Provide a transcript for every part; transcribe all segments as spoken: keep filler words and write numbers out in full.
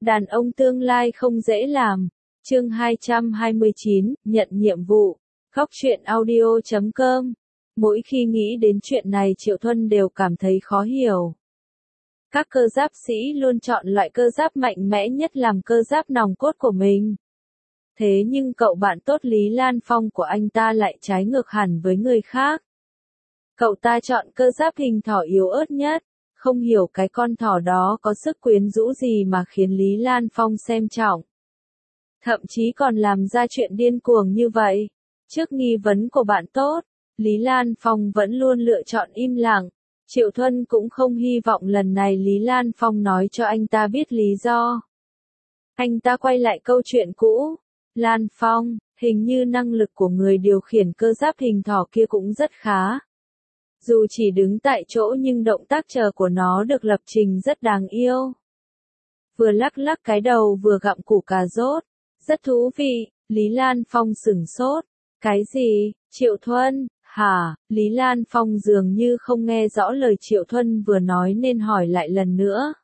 Đàn ông tương lai không dễ làm. Chương hai trăm hai mươi chín, nhận nhiệm vụ. Góc truyện audio chấm com. Mỗi khi nghĩ đến chuyện này Triệu Thuần đều cảm thấy khó hiểu. Các cơ giáp sĩ luôn chọn loại cơ giáp mạnh mẽ nhất làm cơ giáp nòng cốt của mình. Thế nhưng cậu bạn tốt Lý Lan Phong của anh ta lại trái ngược hẳn với người khác. Cậu ta chọn cơ giáp hình thỏ yếu ớt nhất. Không hiểu cái con thỏ đó có sức quyến rũ gì mà khiến Lý Lan Phong xem trọng. Thậm chí còn làm ra chuyện điên cuồng như vậy. Trước nghi vấn của bạn tốt, Lý Lan Phong vẫn luôn lựa chọn im lặng. Triệu Thuần cũng không hy vọng lần này Lý Lan Phong nói cho anh ta biết lý do. Anh ta quay lại câu chuyện cũ. Lan Phong, hình như năng lực của người điều khiển cơ giáp hình thỏ kia cũng rất khá. Dù chỉ đứng tại chỗ nhưng động tác chờ của nó được lập trình rất đáng yêu. Vừa lắc lắc cái đầu vừa gặm củ cà rốt. Rất thú vị, Lý Lan Phong sửng sốt. Cái gì, Triệu Thuần, hả? Lý Lan Phong dường như không nghe rõ lời Triệu Thuần vừa nói nên hỏi lại lần nữa.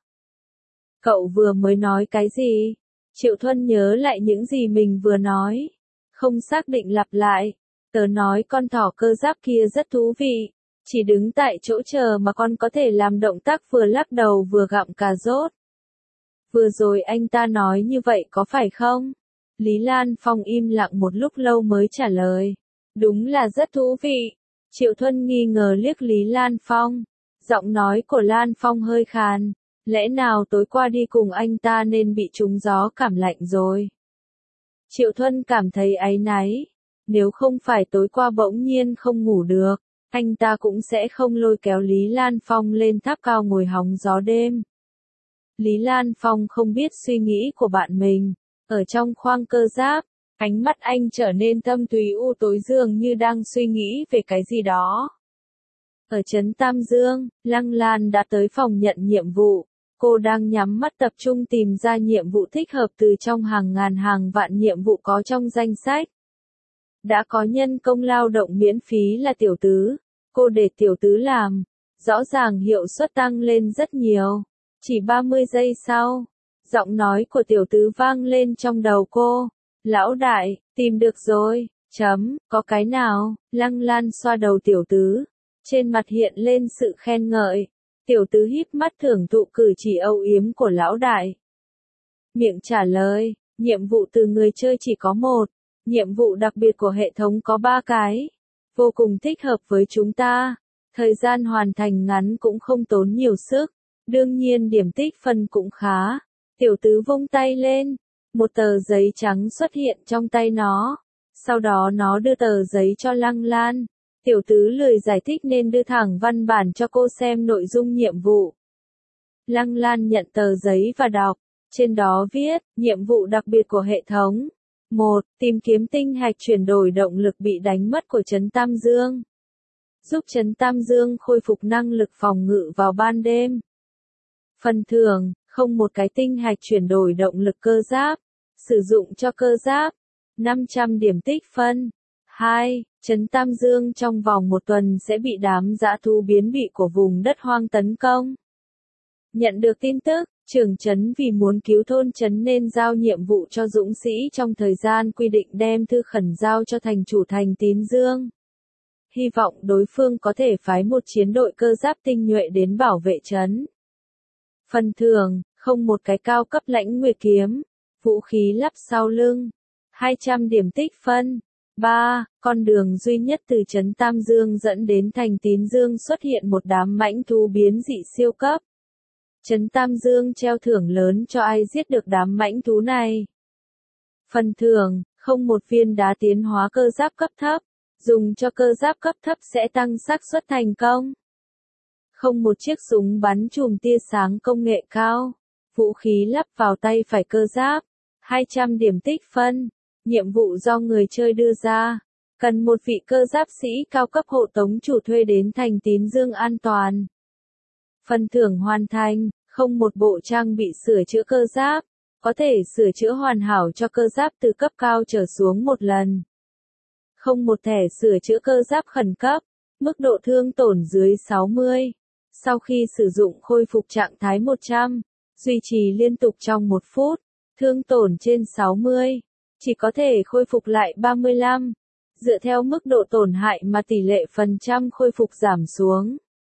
Cậu vừa mới nói cái gì? Triệu Thuần nhớ lại những gì mình vừa nói. Không xác định lặp lại. Tớ nói con thỏ cơ giáp kia rất thú vị. Chỉ đứng tại chỗ chờ mà con có thể làm động tác vừa lắc đầu vừa gặm cà rốt. Vừa rồi anh ta nói như vậy có phải không? Lý Lan Phong im lặng một lúc lâu mới trả lời. Đúng là rất thú vị. Triệu Thuần nghi ngờ liếc Lý Lan Phong. Giọng nói của Lan Phong hơi khàn. Lẽ nào tối qua đi cùng anh ta nên bị trúng gió cảm lạnh rồi? Triệu Thuần cảm thấy áy náy. Nếu không phải tối qua bỗng nhiên không ngủ được, anh ta cũng sẽ không lôi kéo Lý Lan Phong lên tháp cao ngồi hóng gió đêm. Lý Lan Phong không biết suy nghĩ của bạn mình. Ở trong khoang cơ giáp, ánh mắt anh trở nên thâm thúy u tối dường như đang suy nghĩ về cái gì đó. Ở trấn Tam Dương, Lăng Lan đã tới phòng nhận nhiệm vụ. Cô đang nhắm mắt tập trung tìm ra nhiệm vụ thích hợp từ trong hàng ngàn hàng vạn nhiệm vụ có trong danh sách. Đã có nhân công lao động miễn phí là Tiểu Tứ. Cô để Tiểu Tứ làm. Rõ ràng hiệu suất tăng lên rất nhiều. Chỉ ba mươi giây sau, giọng nói của Tiểu Tứ vang lên trong đầu cô. Lão đại, tìm được rồi, chấm, có cái nào? Lăng Lan xoa đầu Tiểu Tứ. Trên mặt hiện lên sự khen ngợi. Tiểu Tứ híp mắt thưởng thụ cử chỉ âu yếm của lão đại. Miệng trả lời, nhiệm vụ từ người chơi chỉ có một. Nhiệm vụ đặc biệt của hệ thống có ba cái. Vô cùng thích hợp với chúng ta. Thời gian hoàn thành ngắn cũng không tốn nhiều sức. Đương nhiên điểm tích phân cũng khá. Tiểu Tứ vung tay lên. Một tờ giấy trắng xuất hiện trong tay nó. Sau đó nó đưa tờ giấy cho Lăng Lan. Tiểu Tứ lười giải thích nên đưa thẳng văn bản cho cô xem nội dung nhiệm vụ. Lăng Lan nhận tờ giấy và đọc. Trên đó viết, nhiệm vụ đặc biệt của hệ thống. một. Tìm kiếm tinh hạch chuyển đổi động lực bị đánh mất của trấn Tam Dương. Giúp trấn Tam Dương khôi phục năng lực phòng ngự vào ban đêm. Phần thưởng, không một cái tinh hạch chuyển đổi động lực cơ giáp. Sử dụng cho cơ giáp. năm trăm điểm tích phân. hai. Trấn Tam Dương trong vòng một tuần sẽ bị đám dã thú biến bị của vùng đất hoang tấn công. Nhận được tin tức, trưởng trấn vì muốn cứu thôn trấn nên giao nhiệm vụ cho dũng sĩ trong thời gian quy định đem thư khẩn giao cho thành chủ thành Tín Dương. Hy vọng đối phương có thể phái một chiến đội cơ giáp tinh nhuệ đến bảo vệ trấn. Phần thưởng, không một cái cao cấp lãnh nguyệt kiếm. Vũ khí lắp sau lưng. hai trăm điểm tích phân. ba. Con đường duy nhất từ trấn Tam Dương dẫn đến thành Tín Dương xuất hiện một đám mãnh thú biến dị siêu cấp. Trấn Tam Dương treo thưởng lớn cho ai giết được đám mãnh thú này. Phần thưởng, không một viên đá tiến hóa cơ giáp cấp thấp. Dùng cho cơ giáp cấp thấp sẽ tăng xác suất thành công. Không một chiếc súng bắn chùm tia sáng công nghệ cao. Vũ khí lắp vào tay phải cơ giáp. hai trăm điểm tích phân. Nhiệm vụ do người chơi đưa ra. Cần một vị cơ giáp sĩ cao cấp hộ tống chủ thuê đến thành Tín Dương an toàn. Phần thưởng hoàn thành, không một bộ trang bị sửa chữa cơ giáp. Có thể sửa chữa hoàn hảo cho cơ giáp từ cấp cao trở xuống một lần. Không một thẻ sửa chữa cơ giáp khẩn cấp. Mức độ thương tổn dưới sáu mươi. Sau khi sử dụng khôi phục trạng thái một trăm. duy trì liên tục trong một phút, thương tổn trên sáu mươi, chỉ có thể khôi phục lại ba mươi lăm. Dựa theo mức độ tổn hại mà tỷ lệ phần trăm khôi phục giảm xuống.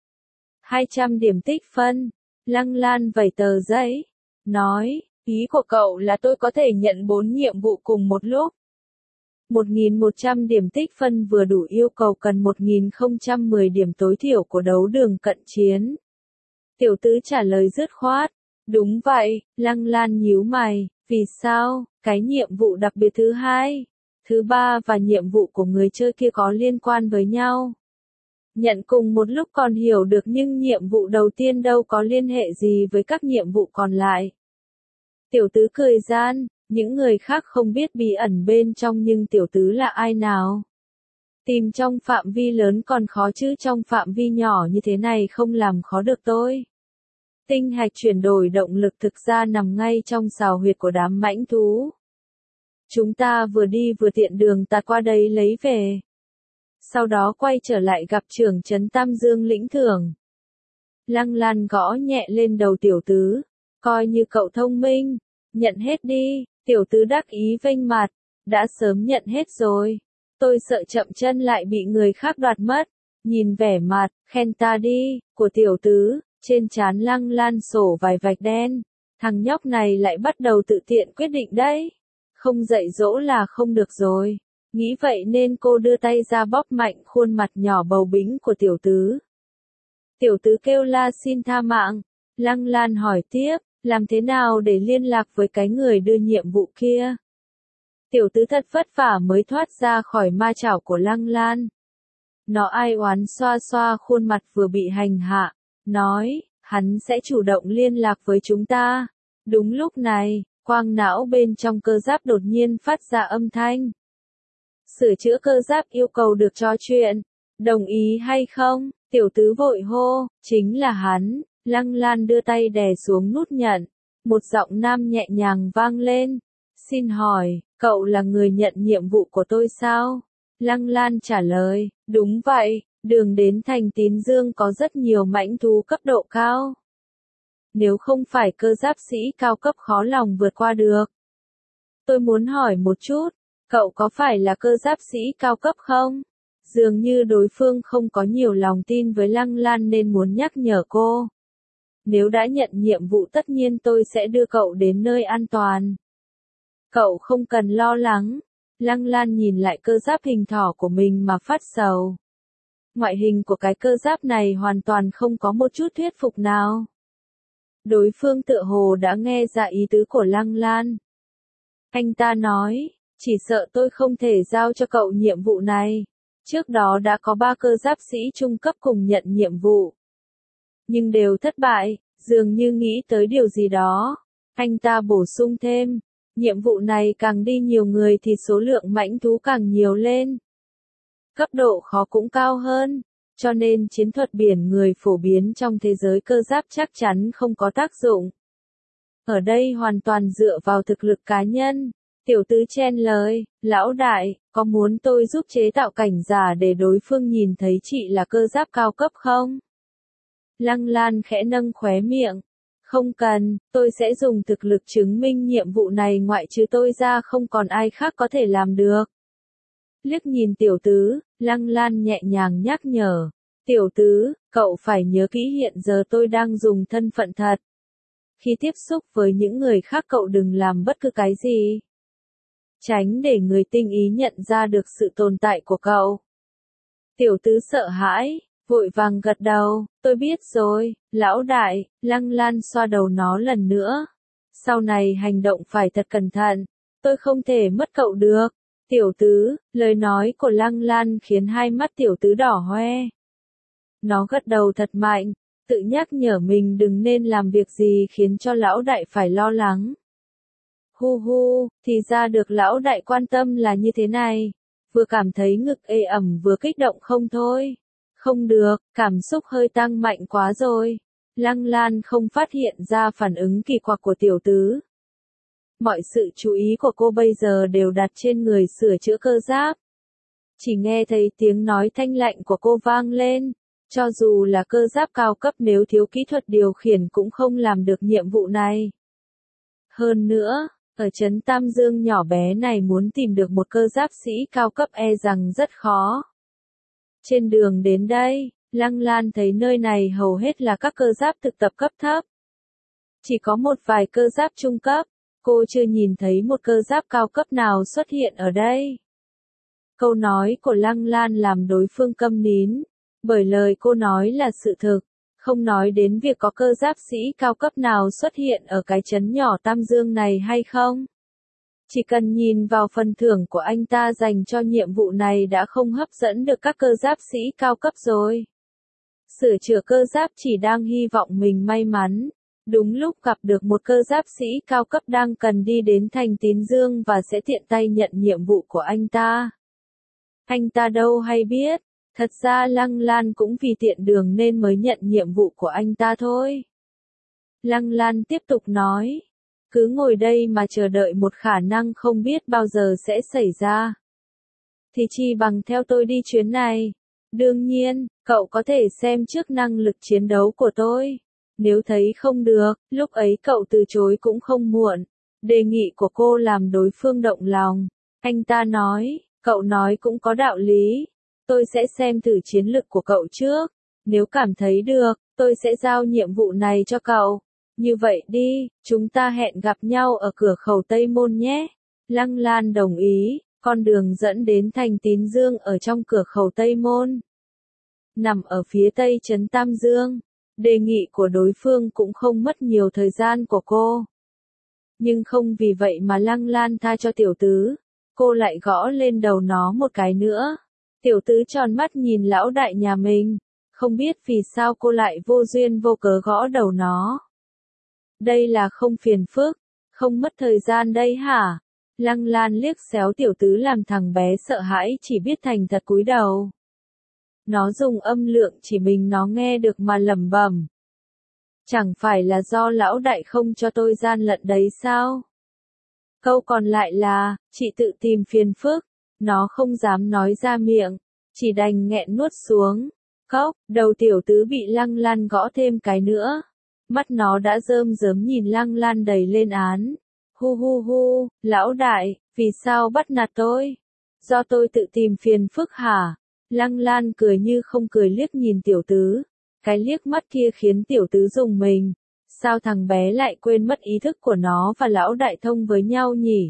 hai trăm điểm tích phân. Lăng Lan vẩy tờ giấy. Nói, ý của cậu là tôi có thể nhận bốn nhiệm vụ cùng một lúc. một nghìn một trăm điểm tích phân vừa đủ, yêu cầu cần một nghìn không trăm mười điểm tối thiểu của đấu đường cận chiến. Tiểu tứ trả lời dứt khoát. Đúng vậy, Lăng Lan nhíu mày, vì sao, cái nhiệm vụ đặc biệt thứ hai, thứ ba và nhiệm vụ của người chơi kia có liên quan với nhau. Nhận cùng một lúc còn hiểu được, nhưng nhiệm vụ đầu tiên đâu có liên hệ gì với các nhiệm vụ còn lại. Tiểu tứ cười gian, những người khác không biết bí ẩn bên trong, nhưng tiểu tứ là ai nào? Tìm trong phạm vi lớn còn khó chứ trong phạm vi nhỏ như thế này không làm khó được tôi. Tinh hạch chuyển đổi động lực thực ra nằm ngay trong sào huyệt của đám mãnh thú. Chúng ta vừa đi vừa tiện đường tạt qua đây lấy về. Sau đó quay trở lại gặp trưởng trấn Tam Dương lĩnh thưởng. Lăng Lan gõ nhẹ lên đầu tiểu tứ. Coi như cậu thông minh. Nhận hết đi. Tiểu tứ đắc ý vênh mặt. Đã sớm nhận hết rồi. Tôi sợ chậm chân lại bị người khác đoạt mất. Nhìn vẻ mặt, khen ta đi, của tiểu tứ. Trên trán Lăng Lan sổ vài vạch đen. Thằng nhóc này lại bắt đầu tự tiện quyết định đấy. Không dạy dỗ là không được rồi. Nghĩ vậy nên cô đưa tay ra bóp mạnh khuôn mặt nhỏ bầu bĩnh của tiểu tứ. Tiểu tứ kêu la xin tha mạng. Lăng Lan hỏi tiếp, làm thế nào để liên lạc với cái người đưa nhiệm vụ kia? Tiểu tứ thật vất vả mới thoát ra khỏi ma chảo của Lăng Lan. Nó ai oán xoa xoa khuôn mặt vừa bị hành hạ. Nói, hắn sẽ chủ động liên lạc với chúng ta. Đúng lúc này, quang não bên trong cơ giáp đột nhiên phát ra âm thanh. Sửa chữa cơ giáp yêu cầu được trò chuyện. Đồng ý hay không? Tiểu tứ vội hô, chính là hắn. Lăng Lan đưa tay đè xuống nút nhận. Một giọng nam nhẹ nhàng vang lên. Xin hỏi, cậu là người nhận nhiệm vụ của tôi sao? Lăng Lan trả lời, đúng vậy, đường đến thành Tín Dương có rất nhiều mãnh thú cấp độ cao. Nếu không phải cơ giáp sĩ cao cấp khó lòng vượt qua được. Tôi muốn hỏi một chút, cậu có phải là cơ giáp sĩ cao cấp không? Dường như đối phương không có nhiều lòng tin với Lăng Lan nên muốn nhắc nhở cô. Nếu đã nhận nhiệm vụ tất nhiên tôi sẽ đưa cậu đến nơi an toàn. Cậu không cần lo lắng. Lăng Lan nhìn lại cơ giáp hình thỏ của mình mà phát sầu. Ngoại hình của cái cơ giáp này hoàn toàn không có một chút thuyết phục nào. Đối phương tựa hồ đã nghe ra ý tứ của Lăng Lan. Anh ta nói, chỉ sợ tôi không thể giao cho cậu nhiệm vụ này. Trước đó đã có ba cơ giáp sĩ trung cấp cùng nhận nhiệm vụ. Nhưng đều thất bại, dường như nghĩ tới điều gì đó. Anh ta bổ sung thêm, nhiệm vụ này càng đi nhiều người thì số lượng mãnh thú càng nhiều lên. Cấp độ khó cũng cao hơn, cho nên chiến thuật biển người phổ biến trong thế giới cơ giáp chắc chắn không có tác dụng. Ở đây hoàn toàn dựa vào thực lực cá nhân. Tiểu tứ chen lời, lão đại, có muốn tôi giúp chế tạo cảnh giả để đối phương nhìn thấy chị là cơ giáp cao cấp không? Lăng Lan khẽ nâng khóe miệng. Không cần, tôi sẽ dùng thực lực chứng minh nhiệm vụ này ngoại trừ tôi ra không còn ai khác có thể làm được. Liếc nhìn tiểu tứ, Lăng Lan nhẹ nhàng nhắc nhở. Tiểu tứ, cậu phải nhớ kỹ hiện giờ tôi đang dùng thân phận thật. Khi tiếp xúc với những người khác cậu đừng làm bất cứ cái gì. Tránh để người tinh ý nhận ra được sự tồn tại của cậu. Tiểu tứ sợ hãi, vội vàng gật đầu, tôi biết rồi, lão đại. Lăng Lan xoa đầu nó lần nữa. Sau này hành động phải thật cẩn thận, tôi không thể mất cậu được. Tiểu tứ, lời nói của Lăng Lan khiến hai mắt tiểu tứ đỏ hoe. Nó gật đầu thật mạnh, tự nhắc nhở mình đừng nên làm việc gì khiến cho lão đại phải lo lắng. Hu hu, thì ra được lão đại quan tâm là như thế này. Vừa cảm thấy ngực ê ẩm vừa kích động không thôi. Không được, cảm xúc hơi tăng mạnh quá rồi. Lăng Lan không phát hiện ra phản ứng kỳ quặc của tiểu tứ. Mọi sự chú ý của cô bây giờ đều đặt trên người sửa chữa cơ giáp. Chỉ nghe thấy tiếng nói thanh lạnh của cô vang lên. Cho dù là cơ giáp cao cấp nếu thiếu kỹ thuật điều khiển cũng không làm được nhiệm vụ này. Hơn nữa, ở trấn Tam Dương nhỏ bé này muốn tìm được một cơ giáp sĩ cao cấp e rằng rất khó. Trên đường đến đây, Lăng Lan thấy nơi này hầu hết là các cơ giáp thực tập cấp thấp. Chỉ có một vài cơ giáp trung cấp, cô chưa nhìn thấy một cơ giáp cao cấp nào xuất hiện ở đây. Câu nói của Lăng Lan làm đối phương câm nín, bởi lời cô nói là sự thực, không nói đến việc có cơ giáp sĩ cao cấp nào xuất hiện ở cái trấn nhỏ Tam Dương này hay không. Chỉ cần nhìn vào phần thưởng của anh ta dành cho nhiệm vụ này đã không hấp dẫn được các cơ giáp sĩ cao cấp rồi. Sửa chữa cơ giáp chỉ đang hy vọng mình may mắn. Đúng lúc gặp được một cơ giáp sĩ cao cấp đang cần đi đến thành Tín Dương và sẽ tiện tay nhận nhiệm vụ của anh ta. Anh ta đâu hay biết, thật ra Lăng Lan cũng vì tiện đường nên mới nhận nhiệm vụ của anh ta thôi. Lăng Lan tiếp tục nói, cứ ngồi đây mà chờ đợi một khả năng không biết bao giờ sẽ xảy ra. Thì chi bằng theo tôi đi chuyến này. Đương nhiên, cậu có thể xem trước năng lực chiến đấu của tôi. Nếu thấy không được, lúc ấy cậu từ chối cũng không muộn. Đề nghị của cô làm đối phương động lòng. Anh ta nói, cậu nói cũng có đạo lý. Tôi sẽ xem thử chiến lực của cậu trước. Nếu cảm thấy được, tôi sẽ giao nhiệm vụ này cho cậu. Như vậy đi, chúng ta hẹn gặp nhau ở cửa khẩu Tây Môn nhé. Lăng Lan đồng ý, con đường dẫn đến thành Tín Dương ở trong cửa khẩu Tây Môn. Nằm ở phía tây trấn Tam Dương. Đề nghị của đối phương cũng không mất nhiều thời gian của cô. Nhưng không vì vậy mà Lăng Lan tha cho tiểu tứ. Cô lại gõ lên đầu nó một cái nữa. Tiểu tứ tròn mắt nhìn lão đại nhà mình. Không biết vì sao cô lại vô duyên vô cớ gõ đầu nó. Đây là không phiền phức, không mất thời gian đây hả? Lăng Lan liếc xéo tiểu tứ làm thằng bé sợ hãi chỉ biết thành thật cúi đầu. Nó dùng âm lượng chỉ mình nó nghe được mà lẩm bẩm. Chẳng phải là do lão đại không cho tôi gian lận đấy sao? Câu còn lại là, chị tự tìm phiền phức. Nó không dám nói ra miệng, chỉ đành nghẹn nuốt xuống. Cốc, đầu tiểu tứ bị Lăng Lan gõ thêm cái nữa. Mắt nó đã rơm rớm nhìn Lăng Lan đầy lên án. Hu hu hu, lão đại, vì sao bắt nạt tôi? Do tôi tự tìm phiền phức hả? Lăng Lan cười như không cười liếc nhìn tiểu tứ. Cái liếc mắt kia khiến tiểu tứ rùng mình. Sao thằng bé lại quên mất ý thức của nó và lão đại thông với nhau nhỉ?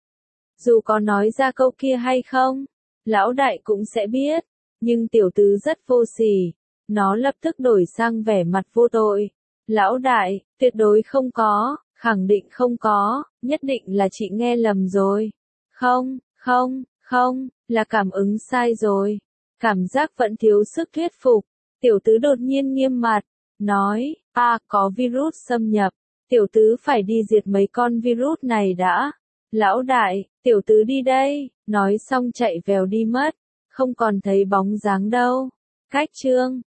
Dù có nói ra câu kia hay không, lão đại cũng sẽ biết. Nhưng tiểu tứ rất vô sỉ. Nó lập tức đổi sang vẻ mặt vô tội. Lão đại, tuyệt đối không có, khẳng định không có, nhất định là chị nghe lầm rồi. Không, không, không, là cảm ứng sai rồi. Cảm giác vẫn thiếu sức thuyết phục. Tiểu tứ đột nhiên nghiêm mặt, nói, à, có virus xâm nhập. Tiểu tứ phải đi diệt mấy con virus này đã. Lão đại, tiểu tứ đi đây, nói xong chạy vèo đi mất. Không còn thấy bóng dáng đâu. Cách chương